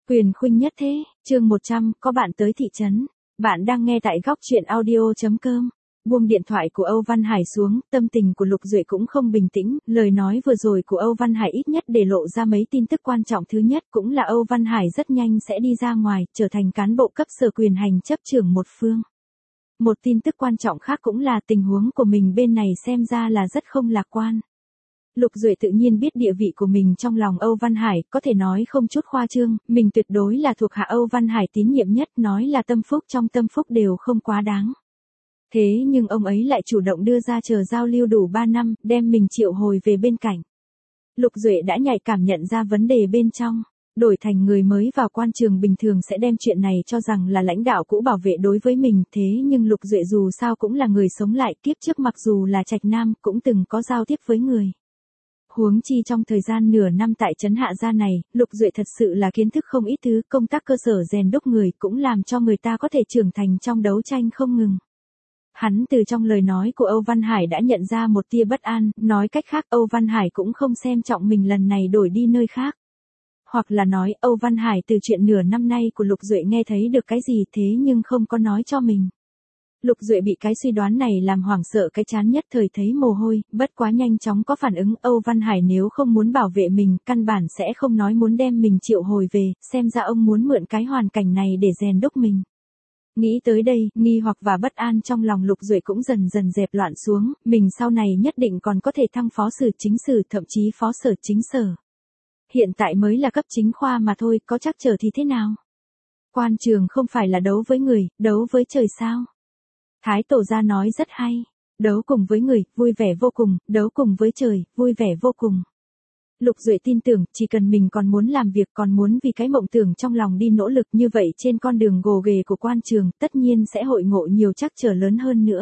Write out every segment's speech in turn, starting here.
Quyền khuynh nhất thế, chương 100, có bạn tới thị trấn. Bạn đang nghe tại góc truyện audio.com. Buông điện thoại của Âu Văn Hải xuống, tâm tình của Lục Duệ cũng không bình tĩnh, lời nói vừa rồi của Âu Văn Hải ít nhất để lộ ra mấy tin tức quan trọng. Thứ nhất cũng là Âu Văn Hải rất nhanh sẽ đi ra ngoài, trở thành cán bộ cấp sở quyền hành chấp trưởng một phương. Một tin tức quan trọng khác cũng là tình huống của mình bên này xem ra là rất không lạc quan. Lục Duệ tự nhiên biết địa vị của mình trong lòng Âu Văn Hải, có thể nói không chút khoa trương, mình tuyệt đối là thuộc hạ Âu Văn Hải tín nhiệm nhất, nói là tâm phúc trong tâm phúc đều không quá đáng. Thế nhưng ông ấy lại chủ động đưa ra chờ giao lưu đủ 3 năm, đem mình triệu hồi về bên cạnh. Lục Duệ đã nhạy cảm nhận ra vấn đề bên trong. Đổi thành người mới vào quan trường bình thường sẽ đem chuyện này cho rằng là lãnh đạo cũ bảo vệ đối với mình, thế nhưng Lục Duệ dù sao cũng là người sống lại, kiếp trước mặc dù là trạch nam cũng từng có giao tiếp với người. Huống chi trong thời gian nửa năm tại trấn Hạ Gia này, Lục Duệ thật sự là kiến thức không ít thứ, công tác cơ sở rèn đúc người cũng làm cho người ta có thể trưởng thành trong đấu tranh không ngừng. Hắn từ trong lời nói của Âu Văn Hải đã nhận ra một tia bất an, nói cách khác Âu Văn Hải cũng không xem trọng mình lần này đổi đi nơi khác. Hoặc là nói Âu Văn Hải từ chuyện nửa năm nay của Lục Duệ nghe thấy được cái gì thế nhưng không có nói cho mình. Lục Duệ bị cái suy đoán này làm hoảng sợ cái chán nhất thời thấy mồ hôi, bất quá nhanh chóng có phản ứng. Âu Văn Hải nếu không muốn bảo vệ mình, căn bản sẽ không nói muốn đem mình triệu hồi về, xem ra ông muốn mượn cái hoàn cảnh này để rèn đúc mình. Nghĩ tới đây, nghi hoặc và bất an trong lòng Lục Duệ cũng dần dần dẹp loạn xuống, mình sau này nhất định còn có thể thăng phó sử chính sử, thậm chí phó sở chính sở. Hiện tại mới là cấp chính khoa mà thôi, có trắc trở thì thế nào? Quan trường không phải là đấu với người, đấu với trời sao? Thái Tổ gia nói rất hay, đấu cùng với người, vui vẻ vô cùng, đấu cùng với trời, vui vẻ vô cùng. Lục Duệ tin tưởng, chỉ cần mình còn muốn làm việc, còn muốn vì cái mộng tưởng trong lòng đi nỗ lực như vậy trên con đường gồ ghề của quan trường, tất nhiên sẽ hội ngộ nhiều trắc trở lớn hơn nữa.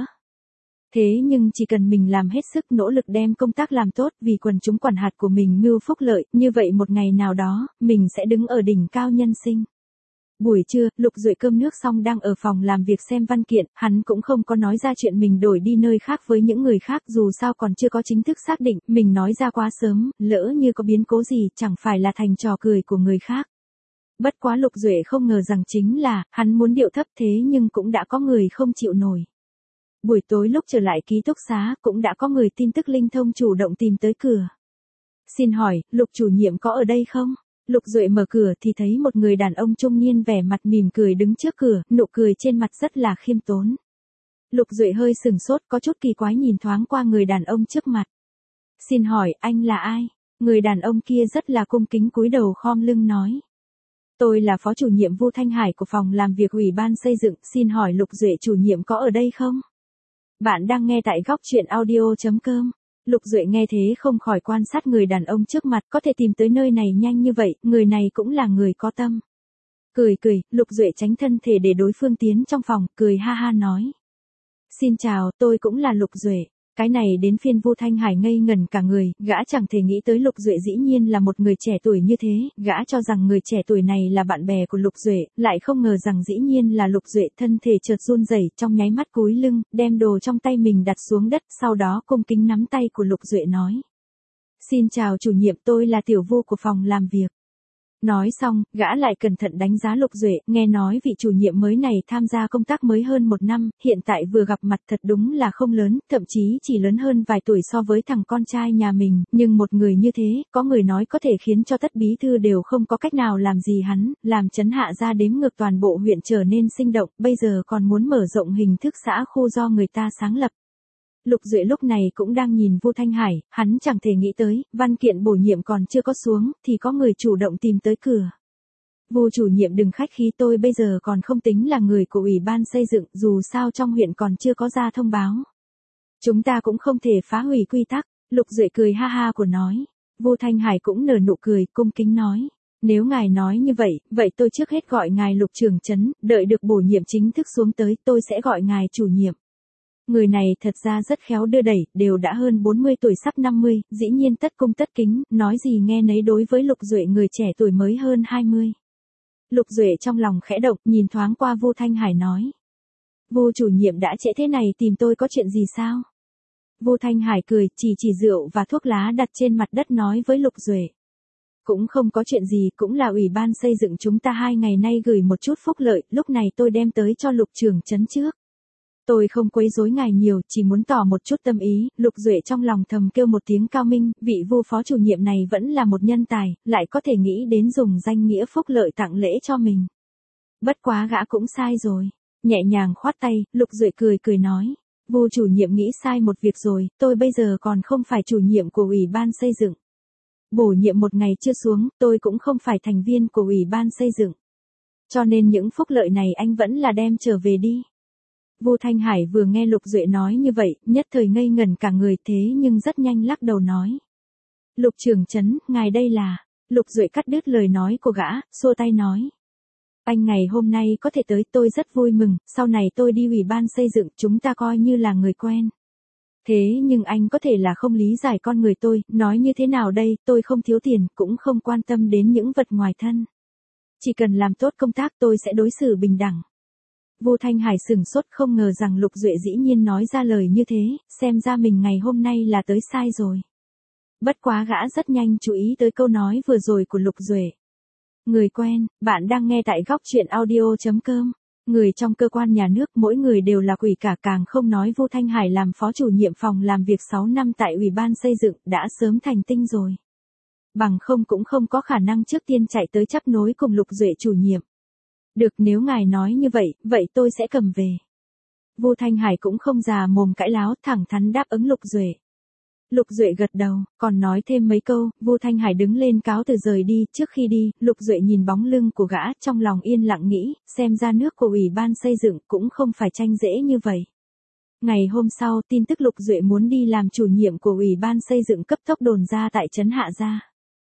Thế nhưng chỉ cần mình làm hết sức nỗ lực đem công tác làm tốt vì quần chúng quản hạt của mình mưu phúc lợi, như vậy một ngày nào đó, mình sẽ đứng ở đỉnh cao nhân sinh. Buổi trưa, Lục Duệ cơm nước xong đang ở phòng làm việc xem văn kiện, hắn cũng không có nói ra chuyện mình đổi đi nơi khác với những người khác, dù sao còn chưa có chính thức xác định, mình nói ra quá sớm, lỡ như có biến cố gì chẳng phải là thành trò cười của người khác. Bất quá Lục Duệ không ngờ rằng chính là, hắn muốn điệu thấp thế nhưng cũng đã có người không chịu nổi. Buổi tối lúc trở lại ký túc xá, cũng đã có người tin tức linh thông chủ động tìm tới cửa. Xin hỏi, Lục chủ nhiệm có ở đây không? Lục Duệ mở cửa thì thấy một người đàn ông trung niên vẻ mặt mỉm cười đứng trước cửa, nụ cười trên mặt rất là khiêm tốn. Lục Duệ hơi sừng sốt, có chút kỳ quái nhìn thoáng qua người đàn ông trước mặt. Xin hỏi, anh là ai? Người đàn ông kia rất là cung kính cúi đầu khom lưng nói. Tôi là phó chủ nhiệm Vu Thanh Hải của phòng làm việc Ủy ban xây dựng, xin hỏi Lục Duệ chủ nhiệm có ở đây không? Bạn đang nghe tại góc truyện audio.com. Lục Duệ nghe thế không khỏi quan sát người đàn ông trước mặt, có thể tìm tới nơi này nhanh như vậy, người này cũng là người có tâm. Cười, Lục Duệ tránh thân thể để đối phương tiến trong phòng, cười ha ha nói. Xin chào, tôi cũng là Lục Duệ. Cái này đến phiên Vu Thanh Hải ngây ngẩn cả người, gã chẳng thể nghĩ tới Lục Duệ dĩ nhiên là một người trẻ tuổi như thế, gã cho rằng người trẻ tuổi này là bạn bè của Lục Duệ, lại không ngờ rằng dĩ nhiên là Lục Duệ. Thân thể chợt run rẩy, trong nháy mắt cúi lưng, đem đồ trong tay mình đặt xuống đất, sau đó cung kính nắm tay của Lục Duệ nói. Xin chào chủ nhiệm, tôi là tiểu Vu của phòng làm việc. Nói xong, gã lại cẩn thận đánh giá Lục Duệ, nghe nói vị chủ nhiệm mới này tham gia công tác mới hơn 1 năm, hiện tại vừa gặp mặt thật đúng là không lớn, thậm chí chỉ lớn hơn vài tuổi so với thằng con trai nhà mình, nhưng một người như thế, có người nói có thể khiến cho tất bí thư đều không có cách nào làm gì hắn, làm trấn Hạ Gia đếm ngược toàn bộ huyện trở nên sinh động, bây giờ còn muốn mở rộng hình thức xã khu do người ta sáng lập. Lục Duệ lúc này cũng đang nhìn Vu Thanh Hải, hắn chẳng thể nghĩ tới, văn kiện bổ nhiệm còn chưa có xuống, thì có người chủ động tìm tới cửa. Vu chủ nhiệm đừng khách khí, tôi bây giờ còn không tính là người của Ủy ban xây dựng, dù sao trong huyện còn chưa có ra thông báo. Chúng ta cũng không thể phá hủy quy tắc, Lục Duệ cười ha ha của nói. Vu Thanh Hải cũng nở nụ cười, cung kính nói. Nếu ngài nói như vậy, vậy tôi trước hết gọi ngài Lục trưởng trấn, đợi được bổ nhiệm chính thức xuống tới, tôi sẽ gọi ngài chủ nhiệm. Người này thật ra rất khéo đưa đẩy, đều đã hơn 40 tuổi sắp 50, dĩ nhiên tất cung tất kính, nói gì nghe nấy đối với Lục Duệ người trẻ tuổi mới hơn 20. Lục Duệ trong lòng khẽ động, nhìn thoáng qua Vu Thanh Hải nói. Vu chủ nhiệm đã trễ thế này tìm tôi có chuyện gì sao? Vu Thanh Hải cười, chỉ rượu và thuốc lá đặt trên mặt đất nói với Lục Duệ. Cũng không có chuyện gì, cũng là ủy ban xây dựng chúng ta 2 ngày nay gửi một chút phúc lợi, lúc này tôi đem tới cho Lục trưởng trấn trước. Tôi không quấy rối ngài nhiều, chỉ muốn tỏ một chút tâm ý. Lục Duệ trong lòng thầm kêu một tiếng cao minh, vị Vu phó chủ nhiệm này vẫn là một nhân tài, lại có thể nghĩ đến dùng danh nghĩa phúc lợi tặng lễ cho mình. Bất quá gã cũng sai rồi. Nhẹ nhàng khoát tay, Lục Duệ cười cười nói. Vu chủ nhiệm nghĩ sai một việc rồi, tôi bây giờ còn không phải chủ nhiệm của ủy ban xây dựng. Bổ nhiệm một ngày chưa xuống, tôi cũng không phải thành viên của ủy ban xây dựng. Cho nên những phúc lợi này anh vẫn là đem trở về đi. Vu Thanh Hải vừa nghe Lục Duệ nói như vậy, nhất thời ngây ngẩn cả người, thế nhưng rất nhanh lắc đầu nói. Lục trưởng trấn, ngài đây là... Lục Duệ cắt đứt lời nói của gã, xua tay nói. Anh ngày hôm nay có thể tới, tôi rất vui mừng, sau này tôi đi ủy ban xây dựng, chúng ta coi như là người quen. Thế nhưng anh có thể là không lý giải con người tôi, nói như thế nào đây, tôi không thiếu tiền, cũng không quan tâm đến những vật ngoài thân. Chỉ cần làm tốt công tác tôi sẽ đối xử bình đẳng. Vu Thanh Hải sửng sốt, không ngờ rằng Lục Duệ dĩ nhiên nói ra lời như thế, xem ra mình ngày hôm nay là tới sai rồi. Bất quá gã rất nhanh chú ý tới câu nói vừa rồi của Lục Duệ. Người quen, bạn đang nghe tại góc truyện audio.com. Người trong cơ quan nhà nước mỗi người đều là quỷ cả, càng không nói Vu Thanh Hải làm phó chủ nhiệm phòng làm việc 6 năm tại ủy ban xây dựng đã sớm thành tinh rồi. Bằng không cũng không có khả năng trước tiên chạy tới chấp nối cùng Lục Duệ chủ nhiệm. Được, nếu ngài nói như vậy, vậy tôi sẽ cầm về. Vu Thanh Hải cũng không già mồm cãi láo, thẳng thắn đáp ứng Lục Duệ. Lục Duệ gật đầu, còn nói thêm mấy câu, Vu Thanh Hải đứng lên cáo từ rời đi, trước khi đi, Lục Duệ nhìn bóng lưng của gã, trong lòng yên lặng nghĩ, xem ra nước của ủy ban xây dựng cũng không phải tranh dễ như vậy. Ngày hôm sau, tin tức Lục Duệ muốn đi làm chủ nhiệm của ủy ban xây dựng cấp tốc đồn ra tại trấn Hạ Gia.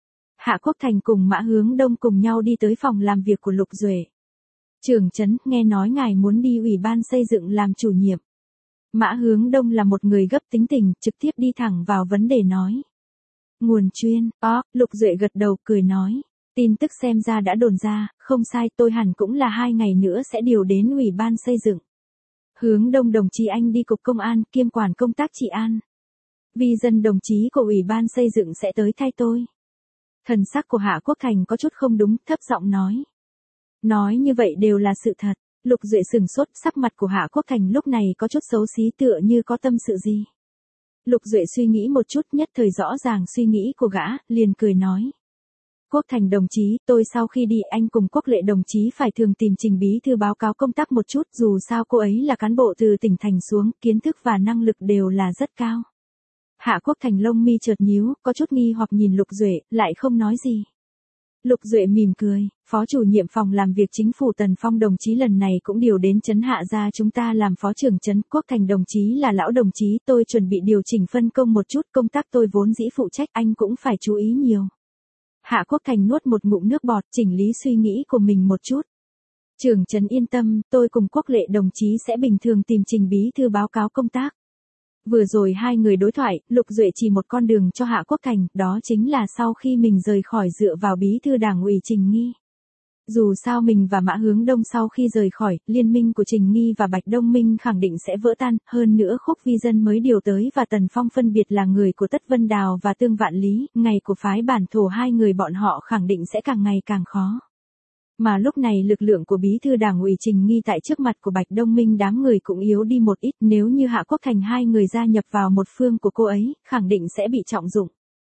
Hạ Quốc Thành cùng Mã Hướng Đông cùng nhau đi tới phòng làm việc của Lục Duệ. Trưởng trấn, nghe nói ngài muốn đi ủy ban xây dựng làm chủ nhiệm. Mã Hướng Đông là một người gấp tính tình, trực tiếp đi thẳng vào vấn đề nói. Nguồn chuyên, Lục Duệ gật đầu cười nói. Tin tức xem ra đã đồn ra, không sai, tôi hẳn cũng là 2 ngày nữa sẽ điều đến ủy ban xây dựng. Hướng Đông đồng chí anh đi cục công an, kiêm quản công tác trị an. Vì dân đồng chí của ủy ban xây dựng sẽ tới thay tôi. Thần sắc của Hạ Quốc Thành có chút không đúng, thấp giọng nói. Nói như vậy đều là sự thật. Lục Duệ sừng sốt, sắc mặt của Hạ Quốc Thành lúc này có chút xấu xí, tựa như có tâm sự gì. Lục Duệ suy nghĩ một chút, nhất thời rõ ràng suy nghĩ của gã, liền cười nói. Quốc Thành đồng chí, tôi sau khi đi anh cùng Quốc Lệ đồng chí phải thường tìm Trình bí thư báo cáo công tác một chút, dù sao cô ấy là cán bộ từ tỉnh thành xuống, kiến thức và năng lực đều là rất cao. Hạ Quốc Thành lông mi chợt nhíu, có chút nghi hoặc nhìn Lục Duệ, lại không nói gì. Lục Duệ mỉm cười, phó chủ nhiệm phòng làm việc chính phủ Tần Phong đồng chí lần này cũng điều đến trấn Hạ Gia chúng ta làm phó trưởng trấn. Quốc Thành đồng chí là lão đồng chí, tôi chuẩn bị điều chỉnh phân công một chút, công tác tôi vốn dĩ phụ trách, anh cũng phải chú ý nhiều. Hạ Quốc Thành nuốt một ngụm nước bọt, chỉnh lý suy nghĩ của mình một chút. Trưởng trấn yên tâm, tôi cùng Quốc Lệ đồng chí sẽ bình thường tìm Trình bí thư báo cáo công tác. Vừa rồi 2 người đối thoại, Lục Duệ chỉ một con đường cho Hạ Quốc Thành, đó chính là sau khi mình rời khỏi dựa vào bí thư đảng ủy Trình Nghi. Dù sao mình và Mã Hướng Đông sau khi rời khỏi, liên minh của Trình Nghi và Bạch Đông Minh khẳng định sẽ vỡ tan, hơn nữa Khúc Vi Dân mới điều tới và Tần Phong phân biệt là người của Tất Vân Đào và Tương Vạn Lý, ngày của phái bản thổ 2 người bọn họ khẳng định sẽ càng ngày càng khó. Mà lúc này lực lượng của bí thư đảng ủy Trình Nghi tại trước mặt của Bạch Đông Minh đám người cũng yếu đi một ít, nếu như Hạ Quốc Thành 2 người gia nhập vào một phương của cô ấy, khẳng định sẽ bị trọng dụng.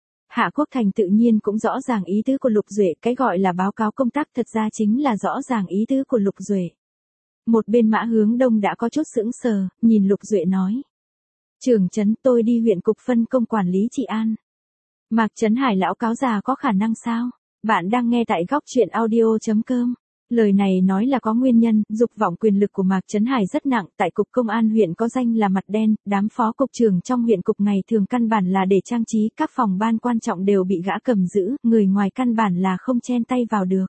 Hạ Quốc Thành tự nhiên cũng rõ ràng ý tứ của Lục Duệ, cái gọi là báo cáo công tác thật ra chính là rõ ràng ý tứ của Lục Duệ. Một bên Mã Hướng Đông đã có chút sững sờ, nhìn Lục Duệ nói. Trưởng trấn, tôi đi huyện cục phân công quản lý trị an. Mạc Trấn Hải lão cáo già có khả năng sao? Bạn đang nghe tại góc truyện audio.com. Lời này nói là có nguyên nhân, dục vọng quyền lực của Mạc Trấn Hải rất nặng, tại cục công an huyện có danh là mặt đen, đám phó cục trưởng trong huyện cục ngày thường căn bản là để trang trí, các phòng ban quan trọng đều bị gã cầm giữ, người ngoài căn bản là không chen tay vào được.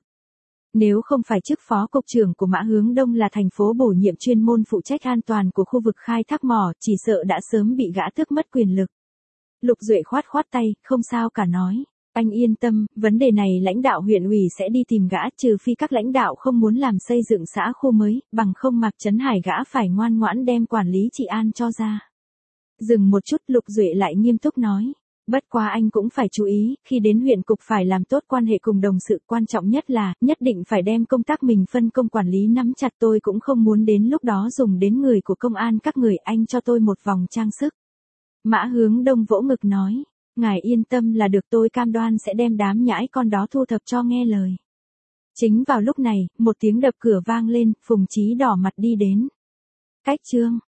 Nếu không phải chức phó cục trưởng của Mã Hướng Đông là thành phố bổ nhiệm chuyên môn phụ trách an toàn của khu vực khai thác mỏ, chỉ sợ đã sớm bị gã tước mất quyền lực. Lục Duệ khoát khoát tay, không sao cả nói. Anh yên tâm, vấn đề này lãnh đạo huyện ủy sẽ đi tìm gã, trừ phi các lãnh đạo không muốn làm xây dựng xã khu mới, bằng không Mạc Trấn Hải gã phải ngoan ngoãn đem quản lý trị an cho ra. Dừng một chút, Lục Duệ lại nghiêm túc nói. Bất quá anh cũng phải chú ý, khi đến huyện cục phải làm tốt quan hệ cùng đồng sự, quan trọng nhất là, nhất định phải đem công tác mình phân công quản lý nắm chặt, tôi cũng không muốn đến lúc đó dùng đến người của công an các người, anh cho tôi một vòng trang sức. Mã Hướng Đông vỗ ngực nói, ngài yên tâm là được, tôi cam đoan sẽ đem đám nhãi con đó thu thập cho nghe lời. Chính vào lúc này, một tiếng đập cửa vang lên, Phùng Chí đỏ mặt đi đến. Cách Trương.